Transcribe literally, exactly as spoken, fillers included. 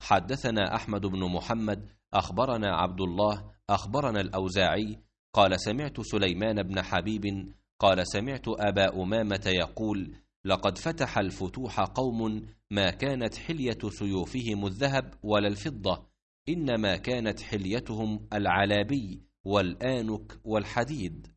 حدثنا أحمد بن محمد أخبرنا عبد الله أخبرنا الأوزاعي قال سمعت سليمان بن حبيب قال سمعت أبا أمامة يقول لقد فتح الفتوح قوم ما كانت حلية سيوفهم الذهب ولا الفضة، إنما كانت حليتهم العلابي والآنك والحديد.